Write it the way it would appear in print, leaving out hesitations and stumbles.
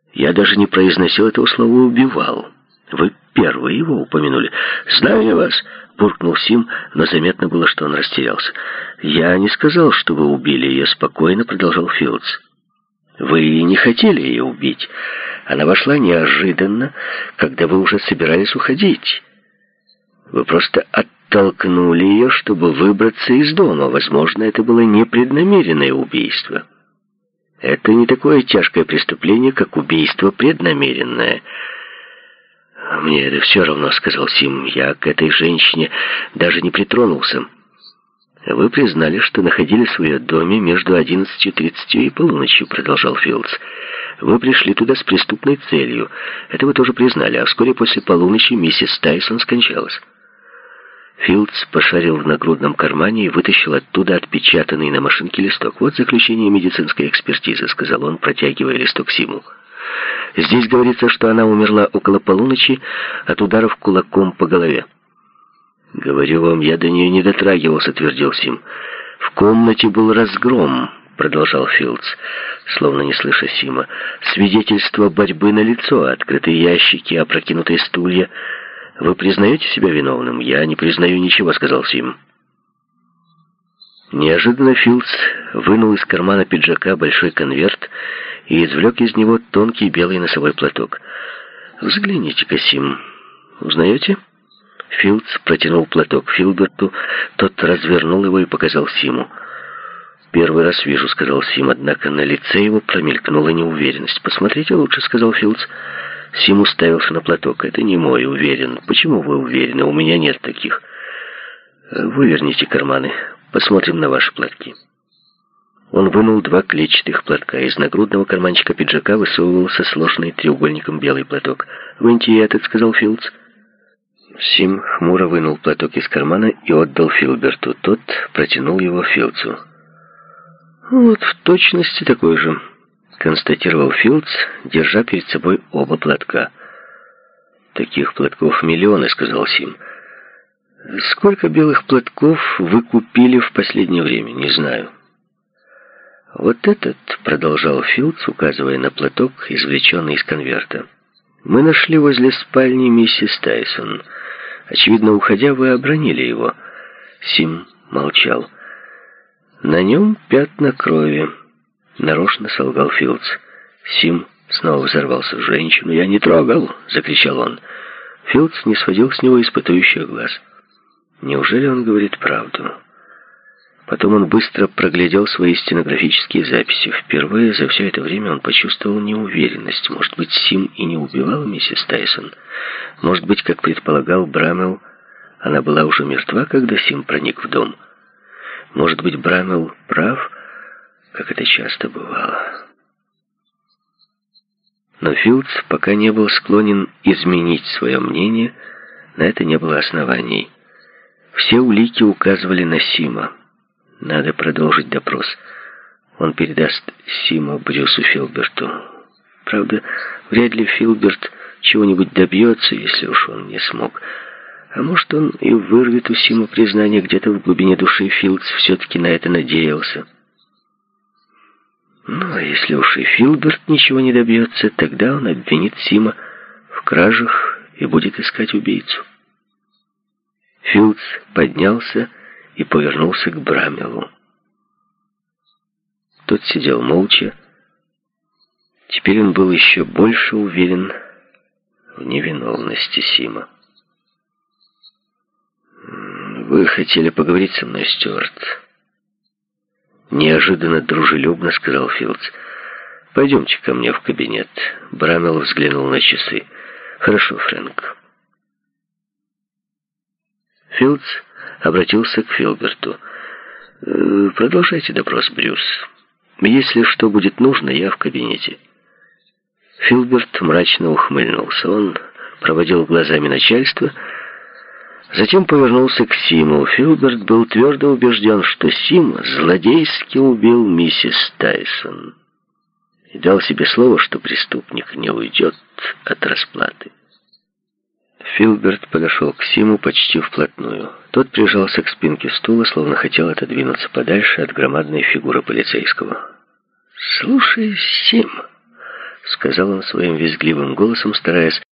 Я даже не произносил этого слова «убивал». Вы первые его упомянули. «Знаю я вас», — буркнул Сим, но заметно было, что он растерялся. «Я не сказал, что вы убили ее», — спокойно продолжал Филдс. «Вы не хотели ее убить. Она вошла неожиданно, когда вы уже собирались уходить. Вы просто оттолкнули ее, чтобы выбраться из дома. Возможно, это было непреднамеренное убийство. Это не такое тяжкое преступление, как убийство преднамеренное». «Мне это все равно», — сказал Сим. «Я к этой женщине даже не притронулся». «Вы признали, что находились в ее доме между 11:30 и полуночью», — продолжал Филдс. «Вы пришли туда с преступной целью. Это вы тоже признали, а вскоре после полуночи миссис Тайсон скончалась». Филдс пошарил в нагрудном кармане и вытащил оттуда отпечатанный на машинке листок. «Вот заключение медицинской экспертизы», — сказал он, протягивая листок Симу. «Здесь говорится, что она умерла около полуночи от ударов кулаком по голове». «Говорю вам, я до нее не дотрагивался», — твердил Сим. «В комнате был разгром», — продолжал Филдс, словно не слыша Сима. «Свидетельство борьбы налицо, открытые ящики, опрокинутые стулья. Вы признаете себя виновным?» «Я не признаю ничего», — сказал Сим. Неожиданно Филдс вынул из кармана пиджака большой конверт и извлек из него тонкий белый носовой платок. «Взгляните-ка, Сим. Узнаете?» Филдс протянул платок Филберту, тот развернул его и показал Симу. «Первый раз вижу», — сказал Сим, однако на лице его промелькнула неуверенность. «Посмотрите лучше», — сказал Филдс. Сим уставился на платок. «Это не мой, уверен». «Почему вы уверены? У меня нет таких». «Выверните карманы. Посмотрим на ваши платки». Он вынул 2 клетчатых платка. Из нагрудного карманчика пиджака высовывался сложенный треугольником белый платок. «Выньте и этот», — сказал Филдс. Сим хмуро вынул платок из кармана и отдал Филберту. Тот протянул его Филдсу. «Вот в точности такой же», — констатировал Филдс, держа перед собой оба платка. «Таких платков миллионы», — сказал Сим. «Сколько белых платков вы купили в последнее время? Не знаю». «Вот этот», — продолжал Филдс, указывая на платок, извлеченный из конверта, — «мы нашли возле спальни миссис Тайсон. Очевидно, уходя, вы обронили его». Сим молчал. «На нем пятна крови», — нарочно солгал Филдс. Сим снова взорвался в женщину. «Я не трогал!» — закричал он. Филдс не сводил с него испытующих глаз. Неужели он говорит правду? Потом он быстро проглядел свои стенографические записи. Впервые за все это время он почувствовал неуверенность. Может быть, Сим и не убивал миссис Тайсон? Может быть, как предполагал Брамелл, она была уже мертва, когда Сим проник в дом? Может быть, Брамелл прав, как это часто бывало? Но Филдс пока не был склонен изменить свое мнение, на это не было оснований. Все улики указывали на Сима. Надо продолжить допрос. Он передаст Сима Брюсу Филберту. Правда, вряд ли Филберт чего-нибудь добьется, если уж он не смог. А может, он и вырвет у Сима признание. Где-то в глубине души Филдс все-таки на это надеялся. Ну, а если уж и Филберт ничего не добьется, тогда он обвинит Сима в кражах и будет искать убийцу. Филдс поднялся и повернулся к Брамеллу. Тот сидел молча. Теперь он был еще больше уверен в невиновности Сима. «Вы хотели поговорить со мной, Стюарт?» Неожиданно дружелюбно сказал Филдс. «Пойдемте ко мне в кабинет». Брамелл взглянул на часы. «Хорошо, Фрэнк». Филдс обратился к Филберту. «Продолжайте допрос, Брюс. Если что будет нужно, я в кабинете». Филберт мрачно ухмыльнулся. Он проводил глазами начальство, затем повернулся к Симу. Филберт был твердо убежден, что Сим злодейски убил миссис Тайсон и дал себе слово, что преступник не уйдет от расплаты. Филберт подошел к Симу почти вплотную. Тот прижался к спинке стула, словно хотел отодвинуться подальше от громадной фигуры полицейского. «Слушай, Сим», сказал он своим визгливым голосом, стараясь